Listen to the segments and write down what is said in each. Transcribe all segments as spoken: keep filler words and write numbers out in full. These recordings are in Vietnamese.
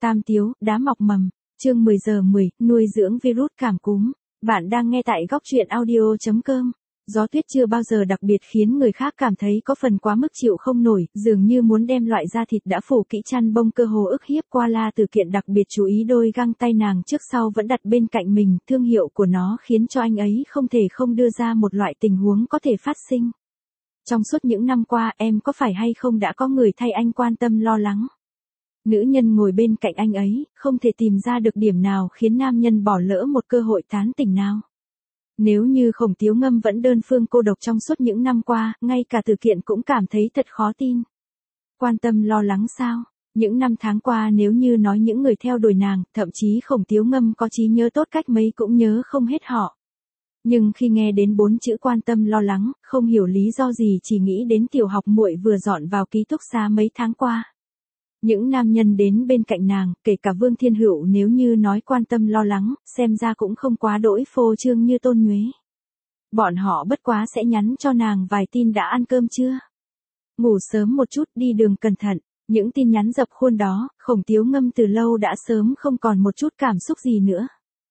Tam Tiếu, đá mọc mầm, chương mười giờ mười, nuôi dưỡng virus cảm cúm. Bạn đang nghe tại góc truyện audio chấm com. Gió tuyết chưa bao giờ đặc biệt khiến người khác cảm thấy có phần quá mức chịu không nổi, dường như muốn đem loại da thịt đã phủ kỹ chăn bông cơ hồ ức hiếp qua La Tử Kiện đặc biệt chú ý đôi găng tay nàng trước sau vẫn đặt bên cạnh mình, thương hiệu của nó khiến cho anh ấy không thể không đưa ra một loại tình huống có thể phát sinh. Trong suốt những năm qua em có phải hay không đã có người thay anh quan tâm lo lắng? Nữ nhân ngồi bên cạnh anh ấy, không thể tìm ra được điểm nào khiến nam nhân bỏ lỡ một cơ hội tán tỉnh nào. Nếu như Khổng Tiếu Ngâm vẫn đơn phương cô độc trong suốt những năm qua, ngay cả Tử Kiện cũng cảm thấy thật khó tin. Quan tâm lo lắng sao? Những năm tháng qua nếu như nói những người theo đuổi nàng, thậm chí Khổng Tiếu Ngâm có trí nhớ tốt cách mấy cũng nhớ không hết họ. Nhưng khi nghe đến bốn chữ quan tâm lo lắng, không hiểu lý do gì chỉ nghĩ đến tiểu học muội vừa dọn vào ký túc xá mấy tháng qua. Những nam nhân đến bên cạnh nàng, kể cả Vương Thiên Hữu nếu như nói quan tâm lo lắng, xem ra cũng không quá đỗi phô trương như Tôn Nhuế. Bọn họ bất quá sẽ nhắn cho nàng vài tin đã ăn cơm chưa? Ngủ sớm một chút, đi đường cẩn thận. Những tin nhắn dập khuôn đó, Khổng Tiếu Ngâm từ lâu đã sớm không còn một chút cảm xúc gì nữa.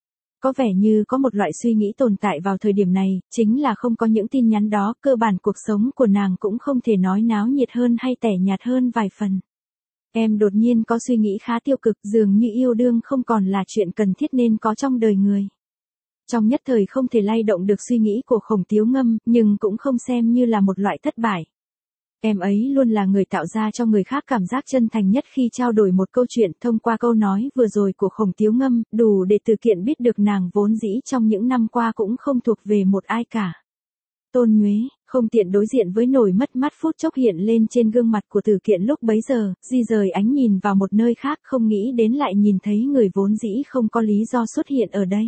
Có vẻ như có một loại suy nghĩ tồn tại vào thời điểm này, chính là không có những tin nhắn đó, cơ bản cuộc sống của nàng cũng không thể nói náo nhiệt hơn hay tẻ nhạt hơn vài phần. Em đột nhiên có suy nghĩ khá tiêu cực, dường như yêu đương không còn là chuyện cần thiết nên có trong đời người. Trong nhất thời không thể lay động được suy nghĩ của Khổng Tiếu Ngâm, nhưng cũng không xem như là một loại thất bại. Em ấy luôn là người tạo ra cho người khác cảm giác chân thành nhất khi trao đổi một câu chuyện. Thông qua câu nói vừa rồi của Khổng Tiếu Ngâm, đủ để Tử Kiện biết được nàng vốn dĩ trong những năm qua cũng không thuộc về một ai cả. Tôn Nhuế, không tiện đối diện với nỗi mất mát phút chốc hiện lên trên gương mặt của Tử Kiện lúc bấy giờ, di rời ánh nhìn vào một nơi khác, không nghĩ đến lại nhìn thấy người vốn dĩ không có lý do xuất hiện ở đây.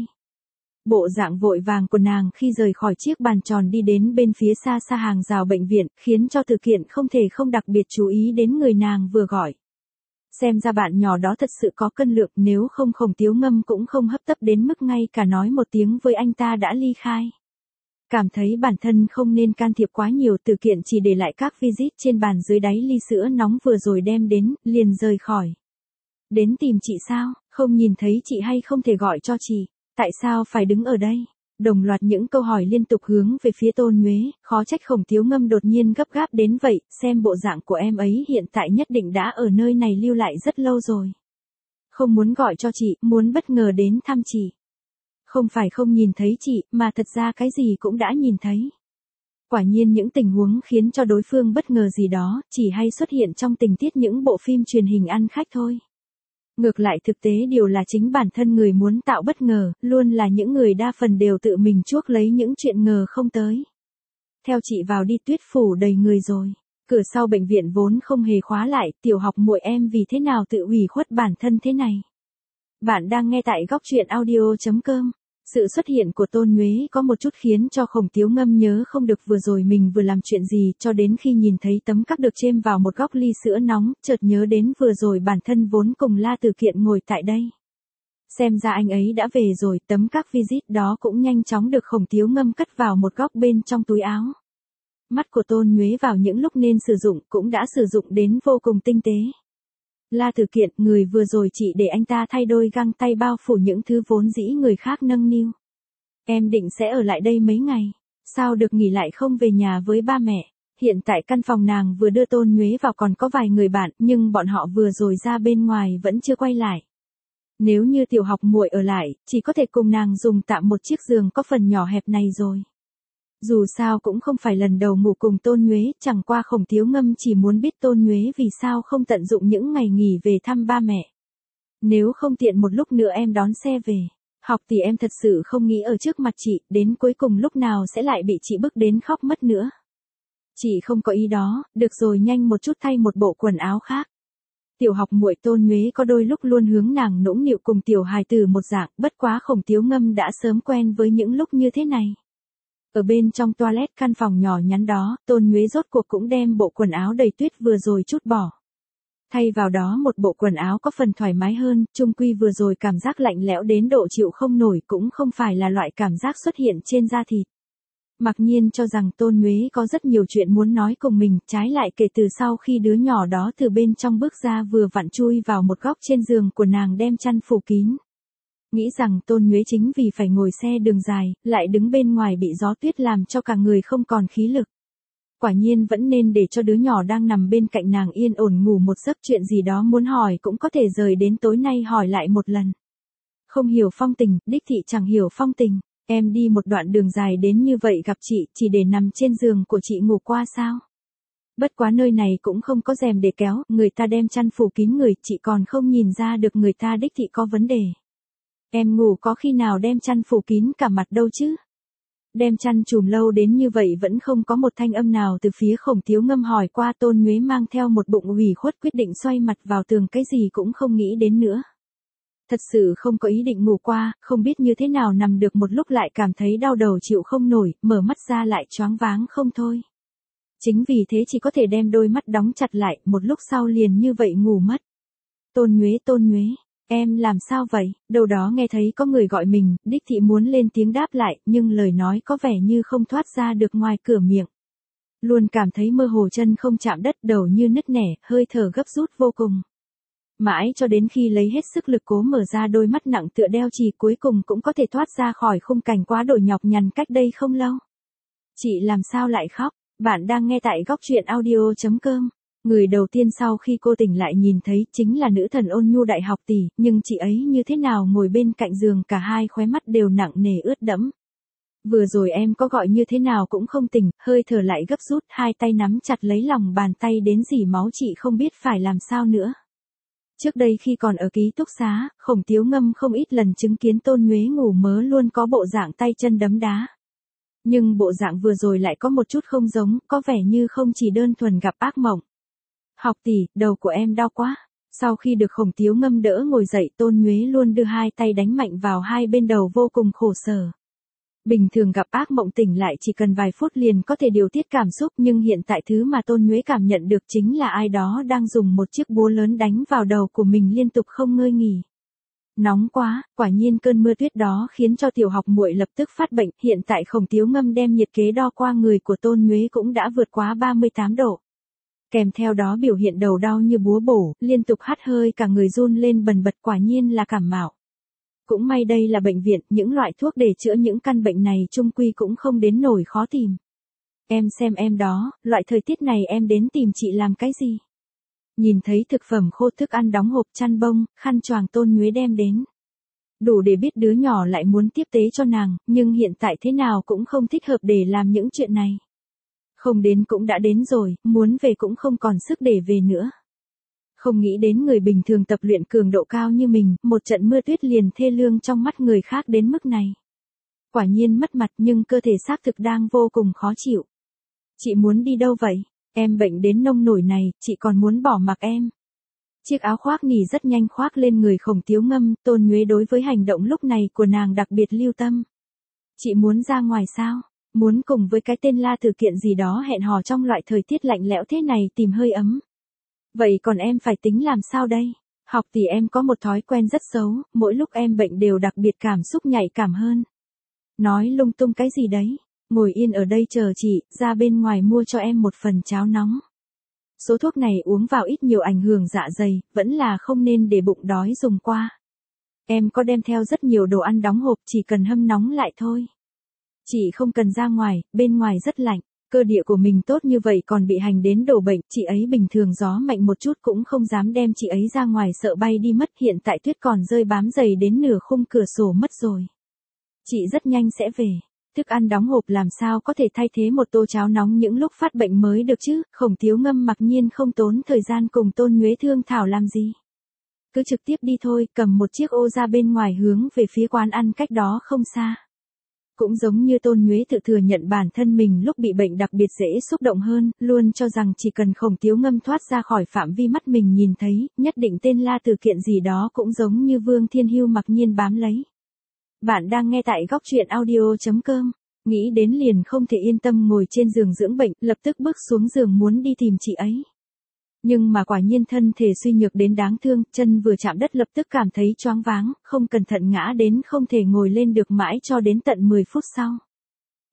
Bộ dạng vội vàng của nàng khi rời khỏi chiếc bàn tròn đi đến bên phía xa xa hàng rào bệnh viện, khiến cho Tử Kiện không thể không đặc biệt chú ý đến người nàng vừa gọi. Xem ra bạn nhỏ đó thật sự có cân lượng, nếu không Khổng Tiếu Ngâm cũng không hấp tấp đến mức ngay cả nói một tiếng với anh ta đã ly khai. Cảm thấy bản thân không nên can thiệp quá nhiều, Tử Kiện chỉ để lại các visit trên bàn dưới đáy ly sữa nóng vừa rồi đem đến, liền rời khỏi. Đến tìm chị sao, không nhìn thấy chị hay không thể gọi cho chị, tại sao phải đứng ở đây? Đồng loạt những câu hỏi liên tục hướng về phía Tôn Nhuế, khó trách Khổng Tiếu Ngâm đột nhiên gấp gáp đến vậy, xem bộ dạng của em ấy hiện tại nhất định đã ở nơi này lưu lại rất lâu rồi. Không muốn gọi cho chị, muốn bất ngờ đến thăm chị. Không phải không nhìn thấy chị, mà thật ra cái gì cũng đã nhìn thấy. Quả nhiên những tình huống khiến cho đối phương bất ngờ gì đó, chỉ hay xuất hiện trong tình tiết những bộ phim truyền hình ăn khách thôi. Ngược lại thực tế điều là chính bản thân người muốn tạo bất ngờ, luôn là những người đa phần đều tự mình chuốc lấy những chuyện ngờ không tới. Theo chị vào đi, tuyết phủ đầy người rồi. Cửa sau bệnh viện vốn không hề khóa lại, tiểu học muội em vì thế nào tự ủy khuất bản thân thế này. Bạn đang nghe tại góc truyện audio chấm com. Sự xuất hiện của Tôn Nhuế có một chút khiến cho Khổng Tiếu Ngâm nhớ không được vừa rồi mình vừa làm chuyện gì, cho đến khi nhìn thấy tấm các được chêm vào một góc ly sữa nóng, chợt nhớ đến vừa rồi bản thân vốn cùng La Tử Kiện ngồi tại đây. Xem ra anh ấy đã về rồi, tấm các visit đó cũng nhanh chóng được Khổng Tiếu Ngâm cất vào một góc bên trong túi áo. Mắt của Tôn Nhuế vào những lúc nên sử dụng cũng đã sử dụng đến vô cùng tinh tế. La Tử Kiện, người vừa rồi chị để anh ta thay đôi găng tay bao phủ những thứ vốn dĩ người khác nâng niu. Em định sẽ ở lại đây mấy ngày, sao được nghỉ lại không về nhà với ba mẹ. Hiện tại căn phòng nàng vừa đưa Tôn Nhuế vào còn có vài người bạn, nhưng bọn họ vừa rồi ra bên ngoài vẫn chưa quay lại. Nếu như tiểu học muội ở lại, chỉ có thể cùng nàng dùng tạm một chiếc giường có phần nhỏ hẹp này rồi. Dù sao cũng không phải lần đầu ngủ cùng Tôn Nhuế, chẳng qua Khổng Tiếu Ngâm chỉ muốn biết Tôn Nhuế vì sao không tận dụng những ngày nghỉ về thăm ba mẹ. Nếu không tiện một lúc nữa em đón xe về. Học thì em thật sự không nghĩ ở trước mặt chị, đến cuối cùng lúc nào sẽ lại bị chị bức đến khóc mất nữa. Chị không có ý đó, được rồi, nhanh một chút thay một bộ quần áo khác. Tiểu học muội Tôn Nhuế có đôi lúc luôn hướng nàng nũng nịu cùng tiểu hài tử một dạng, bất quá Khổng Tiếu Ngâm đã sớm quen với những lúc như thế này. Ở bên trong toilet căn phòng nhỏ nhắn đó, Tôn Nhuế rốt cuộc cũng đem bộ quần áo đầy tuyết vừa rồi trút bỏ. Thay vào đó một bộ quần áo có phần thoải mái hơn, chung quy vừa rồi cảm giác lạnh lẽo đến độ chịu không nổi cũng không phải là loại cảm giác xuất hiện trên da thịt. Mặc nhiên cho rằng Tôn Nhuế có rất nhiều chuyện muốn nói cùng mình, trái lại kể từ sau khi đứa nhỏ đó từ bên trong bước ra vừa vặn chui vào một góc trên giường của nàng đem chăn phủ kín. Nghĩ rằng Tôn Nhuế chính vì phải ngồi xe đường dài, lại đứng bên ngoài bị gió tuyết làm cho cả người không còn khí lực. Quả nhiên vẫn nên để cho đứa nhỏ đang nằm bên cạnh nàng yên ổn ngủ một giấc, chuyện gì đó muốn hỏi cũng có thể rời đến tối nay hỏi lại một lần. Không hiểu phong tình, đích thị chẳng hiểu phong tình, em đi một đoạn đường dài đến như vậy gặp chị, chỉ để nằm trên giường của chị ngủ qua sao? Bất quá nơi này cũng không có rèm để kéo, người ta đem chăn phủ kín người, chị còn không nhìn ra được người ta đích thị có vấn đề. Em ngủ có khi nào đem chăn phủ kín cả mặt đâu chứ? Đem chăn trùm lâu đến như vậy vẫn không có một thanh âm nào từ phía Khổng Thiếu Ngâm hỏi qua. Tôn Nhuế mang theo một bụng ủy khuất quyết định xoay mặt vào tường, cái gì cũng không nghĩ đến nữa. Thật sự không có ý định ngủ qua, không biết như thế nào nằm được một lúc lại cảm thấy đau đầu chịu không nổi, mở mắt ra lại choáng váng không thôi. Chính vì thế chỉ có thể đem đôi mắt đóng chặt lại, một lúc sau liền như vậy ngủ mất. Tôn Nhuế, Tôn Nhuế, em làm sao vậy? Đâu đó nghe thấy có người gọi mình, đích thị muốn lên tiếng đáp lại, nhưng lời nói có vẻ như không thoát ra được ngoài cửa miệng. Luôn cảm thấy mơ hồ, chân không chạm đất, đầu như nứt nẻ, hơi thở gấp rút vô cùng. Mãi cho đến khi lấy hết sức lực cố mở ra đôi mắt nặng tựa đeo chì, cuối cùng cũng có thể thoát ra khỏi khung cảnh quá đổi nhọc nhằn cách đây không lâu. Chị làm sao lại khóc? Bạn đang nghe tại góc truyện audio chấm com. Người đầu tiên sau khi cô tỉnh lại nhìn thấy chính là nữ thần Ôn Nhu Đại Học Tỷ, nhưng chị ấy như thế nào ngồi bên cạnh giường, cả hai khóe mắt đều nặng nề ướt đẫm. Vừa rồi em có gọi như thế nào cũng không tỉnh, hơi thở lại gấp rút, hai tay nắm chặt lấy lòng bàn tay đến rỉ máu, chị không biết phải làm sao nữa. Trước đây khi còn ở ký túc xá, Khổng Thiếu Ngâm không ít lần chứng kiến Tôn Nhuế ngủ mớ luôn có bộ dạng tay chân đấm đá. Nhưng bộ dạng vừa rồi lại có một chút không giống, có vẻ như không chỉ đơn thuần gặp ác mộng. Học tỷ, đầu của em đau quá. Sau khi được Khổng Thiếu Ngâm đỡ ngồi dậy, Tôn Nhuế luôn đưa hai tay đánh mạnh vào hai bên đầu, vô cùng khổ sở. Bình thường gặp ác mộng tỉnh lại chỉ cần vài phút liền có thể điều tiết cảm xúc, nhưng hiện tại thứ mà Tôn Nhuế cảm nhận được chính là ai đó đang dùng một chiếc búa lớn đánh vào đầu của mình liên tục không ngơi nghỉ. Nóng quá, quả nhiên cơn mưa tuyết đó khiến cho tiểu học muội lập tức phát bệnh, hiện tại Khổng Thiếu Ngâm đem nhiệt kế đo qua người của Tôn Nhuế cũng đã vượt quá ba mươi tám độ. Kèm theo đó biểu hiện đầu đau như búa bổ, liên tục hắt hơi, cả người run lên bần bật, quả nhiên là cảm mạo. Cũng may đây là bệnh viện, những loại thuốc để chữa những căn bệnh này chung quy cũng không đến nổi khó tìm. Em xem em đó, loại thời tiết này em đến tìm chị làm cái gì? Nhìn thấy thực phẩm khô, thức ăn đóng hộp, chăn bông, khăn choàng Tôn Nhuế đem đến. Đủ để biết đứa nhỏ lại muốn tiếp tế cho nàng, nhưng hiện tại thế nào cũng không thích hợp để làm những chuyện này. Không đến cũng đã đến rồi, muốn về cũng không còn sức để về nữa. Không nghĩ đến người bình thường tập luyện cường độ cao như mình, một trận mưa tuyết liền thê lương trong mắt người khác đến mức này. Quả nhiên mất mặt, nhưng cơ thể xác thực đang vô cùng khó chịu. Chị muốn đi đâu vậy? Em bệnh đến nông nổi này, chị còn muốn bỏ mặc em. Chiếc áo khoác nỉ rất nhanh khoác lên người Khổng Thiếu Ngâm, Tôn Nhuế đối với hành động lúc này của nàng đặc biệt lưu tâm. Chị muốn ra ngoài sao? Muốn cùng với cái tên La Tử Kiện gì đó hẹn hò trong loại thời tiết lạnh lẽo thế này tìm hơi ấm. Vậy còn em phải tính làm sao đây? Học tỷ, em có một thói quen rất xấu, mỗi lúc em bệnh đều đặc biệt cảm xúc nhạy cảm hơn. Nói lung tung cái gì đấy? Ngồi yên ở đây chờ chị, ra bên ngoài mua cho em một phần cháo nóng. Số thuốc này uống vào ít nhiều ảnh hưởng dạ dày, vẫn là không nên để bụng đói dùng qua. Em có đem theo rất nhiều đồ ăn đóng hộp, chỉ cần hâm nóng lại thôi. Chị không cần ra ngoài, bên ngoài rất lạnh. Cơ địa của mình tốt như vậy còn bị hành đến đổ bệnh, chị ấy bình thường gió mạnh một chút cũng không dám đem chị ấy ra ngoài, sợ bay đi mất, hiện tại tuyết còn rơi bám dày đến nửa khung cửa sổ mất rồi. Chị rất nhanh sẽ về. Thức ăn đóng hộp làm sao có thể thay thế một tô cháo nóng những lúc phát bệnh mới được chứ? Khổng Thiếu Ngâm mặc nhiên không tốn thời gian cùng Tôn Nhuế thương thảo làm gì. Cứ trực tiếp đi thôi, cầm một chiếc ô ra bên ngoài hướng về phía quán ăn cách đó không xa. Cũng giống như Tôn Nhuế tự thừa nhận bản thân mình lúc bị bệnh đặc biệt dễ xúc động hơn, luôn cho rằng chỉ cần Khổng Thiếu Ngâm thoát ra khỏi phạm vi mắt mình nhìn thấy, nhất định tên La Tử Kiện gì đó cũng giống như Vương Thiên Hưu mặc nhiên bám lấy. Bạn đang nghe tại góc truyện audio chấm com. Nghĩ đến liền không thể yên tâm ngồi trên giường dưỡng bệnh, lập tức bước xuống giường muốn đi tìm chị ấy. Nhưng mà quả nhiên thân thể suy nhược đến đáng thương, chân vừa chạm đất lập tức cảm thấy choáng váng, không cẩn thận ngã đến không thể ngồi lên được mãi cho đến tận mười phút sau.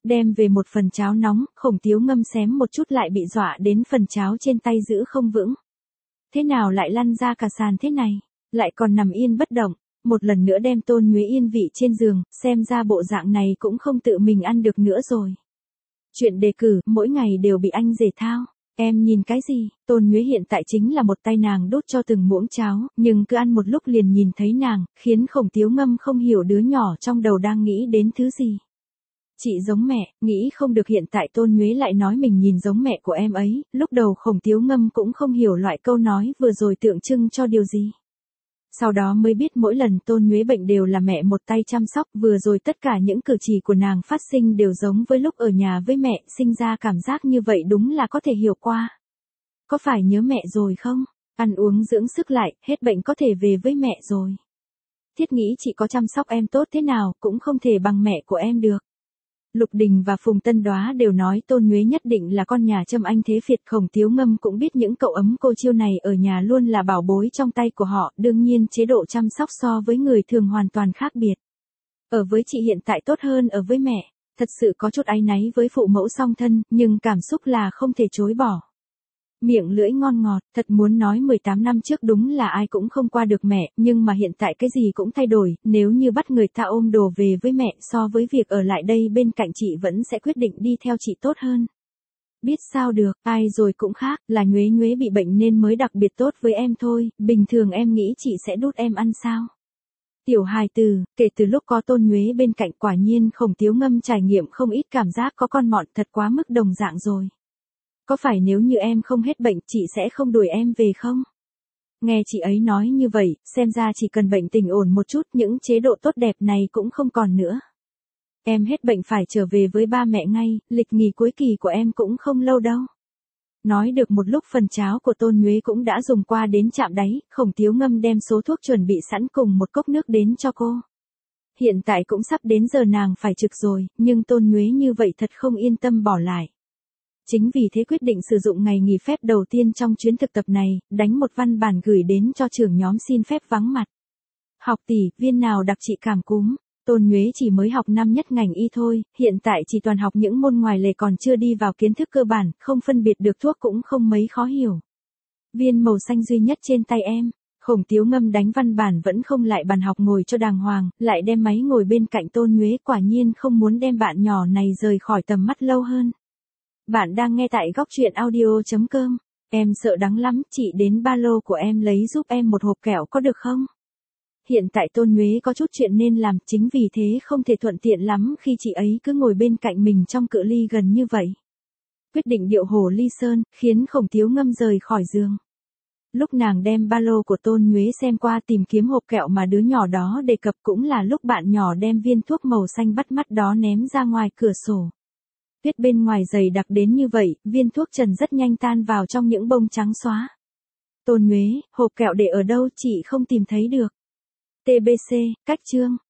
Đem về một phần cháo nóng, Khổng Tiếu Ngâm xém một chút lại bị dọa đến phần cháo trên tay giữ không vững. Thế nào lại lăn ra cả sàn thế này, lại còn nằm yên bất động, một lần nữa đem Tôn Nhuế yên vị trên giường, xem ra bộ dạng này cũng không tự mình ăn được nữa rồi. Chuyện đề cử, mỗi ngày đều bị anh rể thao. Em nhìn cái gì, Tôn Nhuế hiện tại chính là một tay nàng đút cho từng muỗng cháo, nhưng cứ ăn một lúc liền nhìn thấy nàng, khiến Khổng Tiếu Ngâm không hiểu đứa nhỏ trong đầu đang nghĩ đến thứ gì. Chị giống mẹ, nghĩ không được hiện tại Tôn Nhuế lại nói mình nhìn giống mẹ của em ấy, lúc đầu Khổng Tiếu Ngâm cũng không hiểu loại câu nói vừa rồi tượng trưng cho điều gì. Sau đó mới biết mỗi lần Tôn Nhuế bệnh đều là mẹ một tay chăm sóc, vừa rồi tất cả những cử chỉ của nàng phát sinh đều giống với lúc ở nhà với mẹ, sinh ra cảm giác như vậy đúng là có thể hiểu qua. Có phải nhớ mẹ rồi không? Ăn uống dưỡng sức lại, hết bệnh có thể về với mẹ rồi. Thiết nghĩ chị có chăm sóc em tốt thế nào, cũng không thể bằng mẹ của em được. Lục Đình và Phùng Tân Đoá đều nói Tôn Nhuế nhất định là con nhà Trâm Anh thế Việt. Khổng Tiếu Ngâm cũng biết những cậu ấm cô chiêu này ở nhà luôn là bảo bối trong tay của họ, đương nhiên chế độ chăm sóc so với người thường hoàn toàn khác biệt. Ở với chị hiện tại tốt hơn ở với mẹ, thật sự có chút áy náy với phụ mẫu song thân, nhưng cảm xúc là không thể chối bỏ. Miệng lưỡi ngon ngọt, thật muốn nói mười tám năm trước đúng là ai cũng không qua được mẹ, nhưng mà hiện tại cái gì cũng thay đổi, nếu như bắt người ta ôm đồ về với mẹ so với việc ở lại đây bên cạnh chị vẫn sẽ quyết định đi theo chị tốt hơn. Biết sao được, ai rồi cũng khác, là Nhuế Nhuế bị bệnh nên mới đặc biệt tốt với em thôi, bình thường em nghĩ chị sẽ đút em ăn sao? Tiểu hài từ, kể từ lúc có Tôn Nhuế bên cạnh quả nhiên Khổng Tiếu Ngâm trải nghiệm không ít cảm giác có con mọn thật quá mức đồng dạng rồi. Có phải nếu như em không hết bệnh chị sẽ không đuổi em về không? Nghe chị ấy nói như vậy, xem ra chỉ cần bệnh tình ổn một chút những chế độ tốt đẹp này cũng không còn nữa. Em hết bệnh phải trở về với ba mẹ ngay, lịch nghỉ cuối kỳ của em cũng không lâu đâu. Nói được một lúc phần cháo của Tôn Nhuế cũng đã dùng qua đến chạm đáy, Khổng Tiếu Ngâm đem số thuốc chuẩn bị sẵn cùng một cốc nước đến cho cô. Hiện tại cũng sắp đến giờ nàng phải trực rồi, nhưng Tôn Nhuế như vậy thật không yên tâm bỏ lại. Chính vì thế quyết định sử dụng ngày nghỉ phép đầu tiên trong chuyến thực tập này, đánh một văn bản gửi đến cho trưởng nhóm xin phép vắng mặt. Học tỷ, viên nào đặc trị cảm cúm? Tôn Nhuế chỉ mới học năm nhất ngành y thôi, hiện tại chỉ toàn học những môn ngoài lề còn chưa đi vào kiến thức cơ bản, không phân biệt được thuốc cũng không mấy khó hiểu. Viên màu xanh duy nhất trên tay em. Khổng Tiếu Ngâm đánh văn bản vẫn không lại bàn học ngồi cho đàng hoàng, lại đem máy ngồi bên cạnh Tôn Nhuế, quả nhiên không muốn đem bạn nhỏ này rời khỏi tầm mắt lâu hơn. Bạn đang nghe tại góc truyện audio chấm com. Em sợ đắng lắm, chị đến ba lô của em lấy giúp em một hộp kẹo có được không? Hiện tại Tôn Nhuế có chút chuyện nên làm, chính vì thế không thể thuận tiện lắm khi chị ấy cứ ngồi bên cạnh mình trong cự ly gần như vậy. Quyết định điệu hổ ly sơn, khiến Khổng Tiếu Ngâm rời khỏi giường. Lúc nàng đem ba lô của Tôn Nhuế xem qua tìm kiếm hộp kẹo mà đứa nhỏ đó đề cập cũng là lúc bạn nhỏ đem viên thuốc màu xanh bắt mắt đó ném ra ngoài cửa sổ. Tuyết bên ngoài dày đặc đến như vậy, viên thuốc trần rất nhanh tan vào trong những bông trắng xóa. Tôn Nhuế, hộp kẹo để ở đâu chị không tìm thấy được. tê bê xê, cách chương.